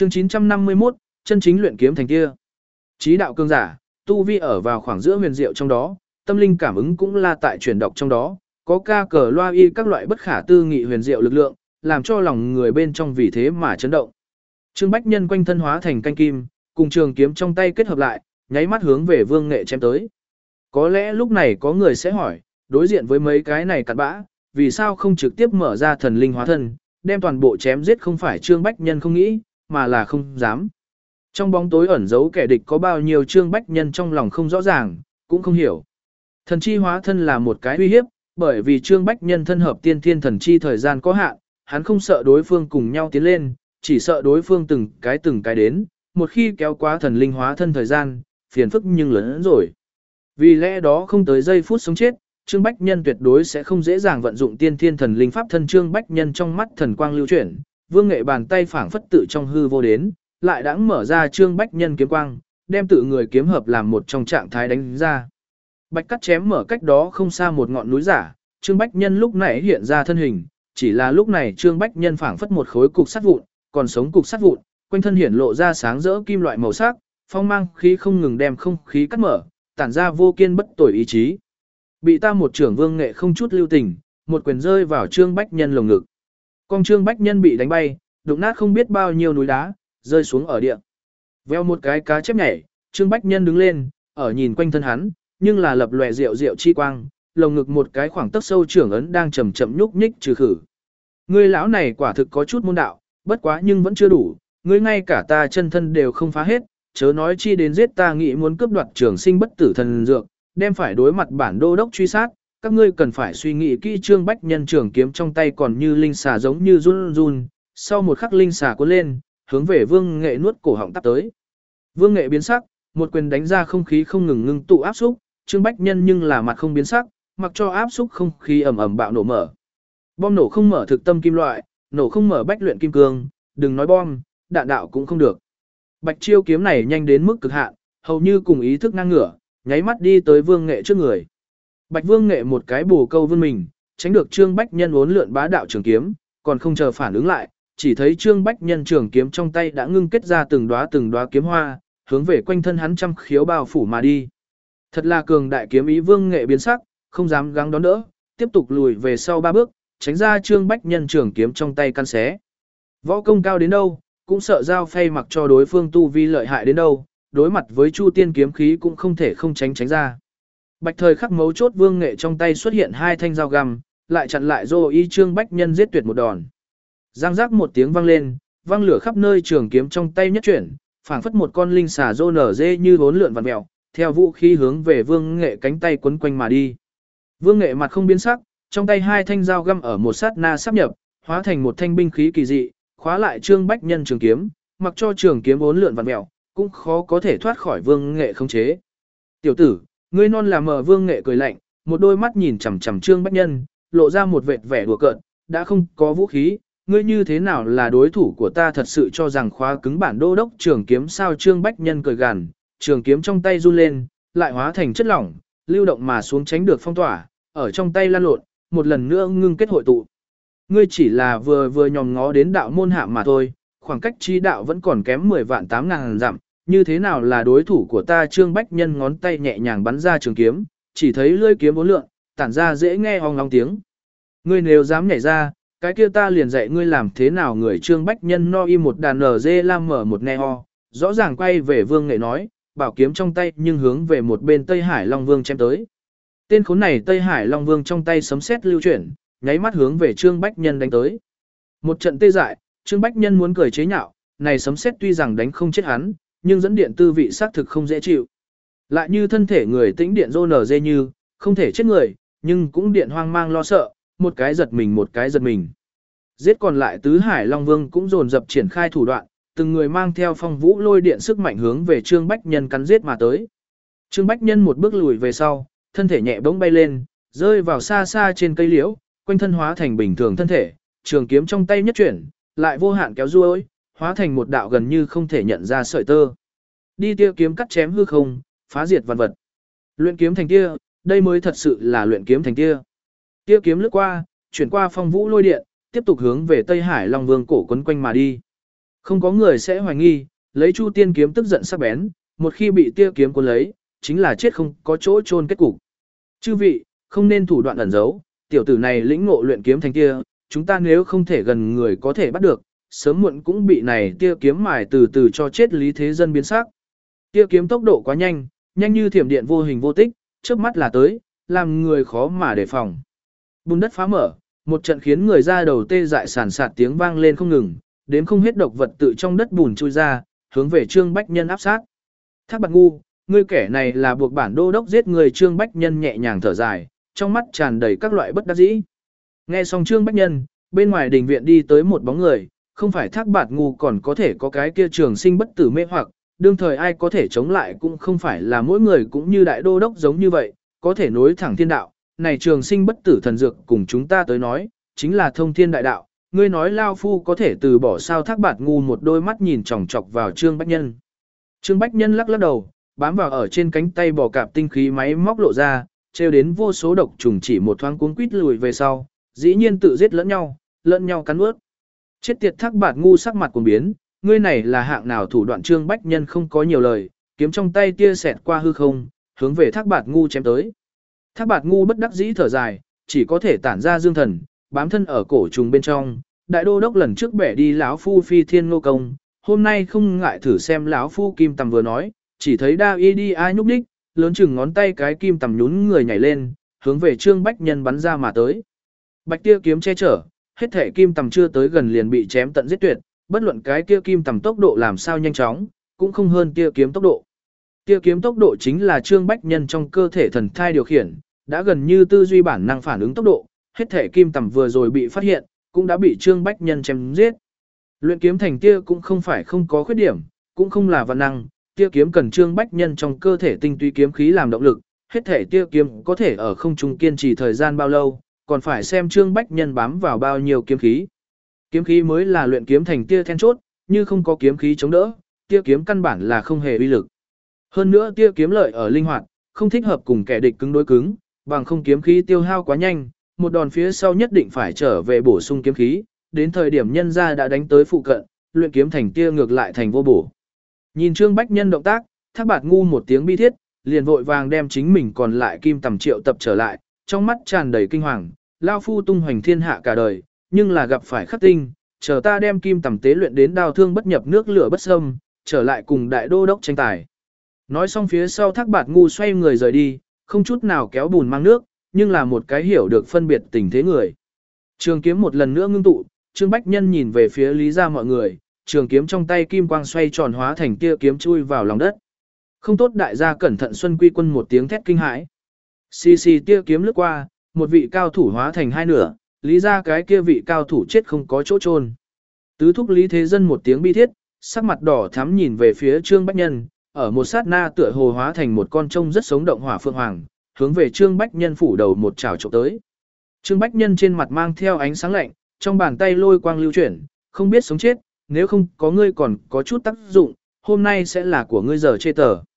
Chương 951, chân chính luyện kiếm thành kia. Chí đạo cương giả, tu vi ở vào khoảng giữa huyền diệu trong đó, tâm linh cảm ứng cũng là tại chuyển đọc trong đó, có ca cờ loa y các loại bất khả tư nghị huyền diệu lực lượng, làm cho lòng người bên trong vì thế mà chấn động. Trương Bách Nhân quanh thân hóa thành canh kim, cùng trường kiếm trong tay kết hợp lại, nháy mắt hướng về Vương Nghệ chém tới. Có lẽ lúc này có người sẽ hỏi, đối diện với mấy cái này cặn bã, vì sao không trực tiếp mở ra thần linh hóa thân, đem toàn bộ chém giết? Không phải Trương Bách Nhân không nghĩ, mà là không dám. Trong bóng tối ẩn giấu kẻ địch có bao nhiêu Trương Bách Nhân trong lòng không rõ ràng, cũng không hiểu. Thần chi hóa thân là một cái uy hiếp, bởi vì Trương Bách Nhân thân hợp tiên thiên thần chi thời gian có hạn, hắn không sợ đối phương cùng nhau tiến lên, chỉ sợ đối phương từng cái đến, một khi kéo quá thần linh hóa thân thời gian, phiền phức nhưng lớn hơn rồi. Vì lẽ đó không tới giây phút sống chết, Trương Bách Nhân tuyệt đối sẽ không dễ dàng vận dụng tiên thiên thần linh pháp thân. Trương Bách Nhân trong mắt thần quang lưu chuyển, Vương Nghệ bàn tay phảng phất tự trong hư vô đến, lại đãng mở ra Trương Bách Nhân kiếm quang, đem tự người kiếm hợp làm một trong trạng thái đánh ra. Bạch cắt chém mở cách đó không xa một ngọn núi giả, Trương Bách Nhân lúc này hiện ra thân hình, chỉ là lúc này Trương Bách Nhân phảng phất một khối cục sắt vụn, còn sống cục sắt vụn, quanh thân hiển lộ ra sáng rỡ kim loại màu sắc, phong mang khí không ngừng đem không khí cắt mở, tản ra vô kiên bất tồi ý chí. Bị ta một trưởng Vương Nghệ không chút lưu tình, một quyền rơi vào Trương Bách Nhân lồng ngực. Con Trương Bách Nhân bị đánh bay, đụng nát không biết bao nhiêu núi đá, rơi xuống ở địa. Veo một cái cá chép nhảy, Trương Bách Nhân đứng lên, ở nhìn quanh thân hắn, nhưng là lập lòe rượu chi quang, lồng ngực một cái khoảng tấc sâu trưởng ấn đang chậm chậm nhúc nhích trừ khử. Ngươi lão này quả thực có chút môn đạo, bất quá nhưng vẫn chưa đủ, ngươi ngay cả ta chân thân đều không phá hết, chớ nói chi đến giết ta. Nghĩ muốn cướp đoạt trường sinh bất tử thần dược, đem phải đối mặt bản đô đốc truy sát, các ngươi cần phải suy nghĩ kỹ. Trương Bách Nhân trường kiếm trong tay còn như linh xà giống như run run, sau một khắc linh xà cuốn lên, hướng về Vương Nghệ nuốt cổ họng tắp tới. Vương Nghệ biến sắc, một quyền đánh ra không khí không ngừng ngưng tụ áp xúc, Trương Bách Nhân nhưng là mặt không biến sắc, mặc cho áp xúc không khí ầm ầm bạo nổ mở. Bom nổ không mở thực tâm kim loại, nổ không mở bách luyện kim cương, đừng nói bom, đạn đạo cũng không được. Bạch chiêu kiếm này nhanh đến mức cực hạn, hầu như cùng ý thức ngang ngửa, nháy mắt đi tới Vương Nghệ trước người. Bạch Vương Nghệ một cái bổ câu vươn mình, tránh được Trương Bách Nhân uốn lượn bá đạo trường kiếm, còn không chờ phản ứng lại, chỉ thấy Trương Bách Nhân trường kiếm trong tay đã ngưng kết ra từng đóa kiếm hoa, hướng về quanh thân hắn trăm khiếu bao phủ mà đi. Thật là cường đại kiếm ý. Vương Nghệ biến sắc, không dám gắng đón đỡ, tiếp tục lùi về sau 3 bước, tránh ra Trương Bách Nhân trường kiếm trong tay căn xé. Võ công cao đến đâu, cũng sợ giao phay mặc cho đối phương tu vi lợi hại đến đâu, đối mặt với Chu Tiên kiếm khí cũng không thể không tránh ra. Bạch thời khắc mấu chốt, Vương Nghệ trong tay xuất hiện 2 thanh dao găm, lại chặn lại rồi y Trương Bách Nhân giết tuyệt một đòn. Giang giác một tiếng vang lên, vang lửa khắp nơi, trường kiếm trong tay nhất chuyển, phảng phất một con linh xà rô nở dê như bốn lượn vặn mèo, theo vũ khí hướng về Vương Nghệ cánh tay quấn quanh mà đi. Vương Nghệ mặt không biến sắc, trong tay 2 thanh dao găm ở một sát na sáp nhập, hóa thành một thanh binh khí kỳ dị, khóa lại Trương Bách Nhân trường kiếm, mặc cho trường kiếm bốn lượn vặn mèo, cũng khó có thể thoát khỏi Vương Nghệ khống chế. Tiểu tử, ngươi non là mờ. Vương Nghệ cười lạnh, một đôi mắt nhìn chằm chằm Trương Bách Nhân, lộ ra một vệt vẻ đùa cợt, đã không có vũ khí, ngươi như thế nào là đối thủ của ta? Thật sự cho rằng khóa cứng bản đô đốc trường kiếm sao? Trương Bách Nhân cười gằn, trường kiếm trong tay run lên, lại hóa thành chất lỏng, lưu động mà xuống, tránh được phong tỏa, ở trong tay lan lộn, một lần nữa ngưng kết hội tụ. Ngươi chỉ là vừa nhòm ngó đến đạo môn hạ mà thôi, khoảng cách chi đạo vẫn còn kém 10 vạn 8 ngàn dặm, như thế nào là đối thủ của ta? Trương Bách Nhân ngón tay nhẹ nhàng bắn ra trường kiếm, chỉ thấy lưỡi kiếm bốn lượn, tản ra dễ nghe ong ong tiếng. Ngươi nếu dám nhảy ra, cái kia ta liền dạy ngươi làm thế nào người. Trương Bách Nhân no im một đàn nở dê lam mở một ne ho, rõ ràng quay về Vương Nghệ nói, bảo kiếm trong tay nhưng hướng về một bên Tây Hải Long Vương chém tới. Tên khốn này Tây Hải Long Vương trong tay sấm sét lưu chuyển, nháy mắt hướng về Trương Bách Nhân đánh tới. Một trận tê dại, Trương Bách Nhân muốn cười chế nhạo, này sấm sét tuy rằng đánh không chết hắn, nhưng dẫn điện tư vị xác thực không dễ chịu. Lại như thân thể người tĩnh điện rô nở dê như, không thể chết người, nhưng cũng điện hoang mang lo sợ, một cái giật mình. Giết còn lại tứ Hải Long Vương cũng dồn dập triển khai thủ đoạn, từng người mang theo phong vũ lôi điện sức mạnh hướng về Trương Bách Nhân cắn giết mà tới. Trương Bách Nhân một bước lùi về sau, thân thể nhẹ bỗng bay lên, rơi vào xa xa trên cây liễu, quanh thân hóa thành bình thường thân thể, trường kiếm trong tay nhất chuyển, lại vô hạn kéo duỗi, hóa thành một đạo gần như không thể nhận ra sợi tơ. Đi tia kiếm cắt chém hư không, phá diệt vạn vật. Luyện kiếm thành kia, đây mới thật sự là luyện kiếm thành kia. Tia kiếm lướt qua, chuyển qua phong vũ lôi điện, tiếp tục hướng về Tây Hải Long Vương cổ quấn quanh mà đi. Không có người sẽ hoài nghi, lấy Chu Tiên kiếm tức giận sắc bén, một khi bị tia kiếm cuốn lấy, chính là chết không có chỗ chôn kết cục. Chư vị, không nên thủ đoạn ẩn giấu, tiểu tử này lĩnh ngộ luyện kiếm thành kia, chúng ta nếu không thể gần người có thể bắt được, sớm muộn cũng bị này tia kiếm mài từ từ cho chết lý thế dân biến sắc. Tia kiếm tốc độ quá nhanh, nhanh như thiểm điện vô hình vô tích, chớp mắt là tới, làm người khó mà đề phòng. Bùn đất phá mở, một trận khiến người ra đầu tê dại sàn sạt tiếng vang lên không ngừng, đến không hết độc vật tự trong đất bùn chui ra, hướng về Trương Bách Nhân áp sát. Thác Bạt Ngu, ngươi kẻ này là buộc bản đô đốc giết người. Trương Bách Nhân nhẹ nhàng thở dài, trong mắt tràn đầy các loại bất đắc dĩ. Nghe xong Trương Bách Nhân, bên ngoài đình viện đi tới một bóng người, không phải Thác Bạt Ngu còn có thể có cái kia trường sinh bất tử mê hoặc, đương thời ai có thể chống lại cũng không phải là mỗi người cũng như đại đô đốc giống như vậy, có thể nối thẳng thiên đạo. Này trường sinh bất tử thần dược cùng chúng ta tới nói, chính là thông thiên đại đạo. Ngươi nói lao phu có thể từ bỏ sao? Thác Bạt Ngu một đôi mắt nhìn chòng chọc vào Trương Bách Nhân. Trương Bách Nhân lắc lắc đầu, bám vào ở trên cánh tay bò cạp tinh khí máy móc lộ ra, treo đến vô số độc trùng chỉ một thoáng cuốn quýt lùi về sau, dĩ nhiên tự giết lẫn nhau cắn nuốt. Chết tiệt! Thác Bạt Ngu sắc mặt cuồng biến, ngươi này là hạng nào thủ đoạn? Trương Bách Nhân không có nhiều lời, kiếm trong tay tia xẹt qua hư không, hướng về Thác Bạt Ngu chém tới. Thác Bạt Ngu bất đắc dĩ thở dài, chỉ có thể tản ra dương thần, bám thân ở cổ trùng bên trong. Đại đô đốc lần trước bẻ đi lão phu phi thiên ngô công, hôm nay không ngại thử xem. Lão phu kim tầm vừa nói, chỉ thấy đa y đi ai nhúc đích, lớn chừng ngón tay cái kim tầm nhún người nhảy lên, hướng về Trương Bách Nhân bắn ra mà tới. Bạch tia kiếm che chở, hết thể kim tầm chưa tới gần liền bị chém tận giết tuyệt, bất luận cái kia kim tầm tốc độ làm sao nhanh chóng, cũng không hơn tia kiếm tốc độ. Tia kiếm tốc độ chính là Trương Bách Nhân trong cơ thể thần thai điều khiển, đã gần như tư duy bản năng phản ứng tốc độ, hết thể kim tầm vừa rồi bị phát hiện, cũng đã bị Trương Bách Nhân chém giết. Luyện kiếm thành tia cũng không phải không có khuyết điểm, cũng không là vạn năng, tia kiếm cần Trương Bách Nhân trong cơ thể tinh túy kiếm khí làm động lực, hết thể tia kiếm có thể ở không trung kiên trì thời gian bao lâu, còn phải xem Trương Bách Nhân bám vào bao nhiêu kiếm khí. Kiếm khí mới là luyện kiếm thành tia then chốt, như không có kiếm khí chống đỡ, tia kiếm căn bản là không hề uy lực. Hơn nữa tia kiếm lợi ở linh hoạt, không thích hợp cùng kẻ địch cứng đối cứng, bằng không kiếm khí tiêu hao quá nhanh, một đòn phía sau nhất định phải trở về bổ sung kiếm khí, đến thời điểm nhân ra đã đánh tới phụ cận, luyện kiếm thành tia ngược lại thành vô bổ. Nhìn Trương Bách Nhân động tác, Thác Bạt Ngu một tiếng bi thiết, liền vội vàng đem chính mình còn lại kim tầm triệu tập trở lại, trong mắt tràn đầy kinh hoàng, lao phu tung hoành thiên hạ cả đời, nhưng là gặp phải khắc tinh, chờ ta đem kim tầm tế luyện đến đao thương bất nhập nước lửa bất xâm, trở lại cùng đại đô đốc tranh tài. Nói xong phía sau Thác Bạt Ngu xoay người rời đi, không chút nào kéo bùn mang nước, nhưng là một cái hiểu được phân biệt tình thế người. Trường kiếm một lần nữa ngưng tụ, Trương Bách Nhân nhìn về phía Lý gia mọi người, trường kiếm trong tay kim quang xoay tròn hóa thành tia kiếm chui vào lòng đất. Không tốt! Đại gia cẩn thận! Xuân Quy Quân một tiếng thét kinh hãi. Xì xì tia kiếm lướt qua, một vị cao thủ hóa thành hai nửa, Lý gia cái kia vị cao thủ chết không có chỗ chôn. Tứ thúc Lý Thế Dân một tiếng bi thiết, sắc mặt đỏ thắm nhìn về phía Trương Bách Nhân, ở một sát na tựa hồ hóa thành một con trông rất sống động hỏa phượng hoàng, hướng về Trương Bách Nhân phủ đầu một chảo chụp tới. Trương Bách Nhân trên mặt mang theo ánh sáng lạnh, trong bàn tay lôi quang lưu chuyển, không biết sống chết, nếu không có ngươi còn có chút tác dụng, hôm nay sẽ là của ngươi giờ chê tờ.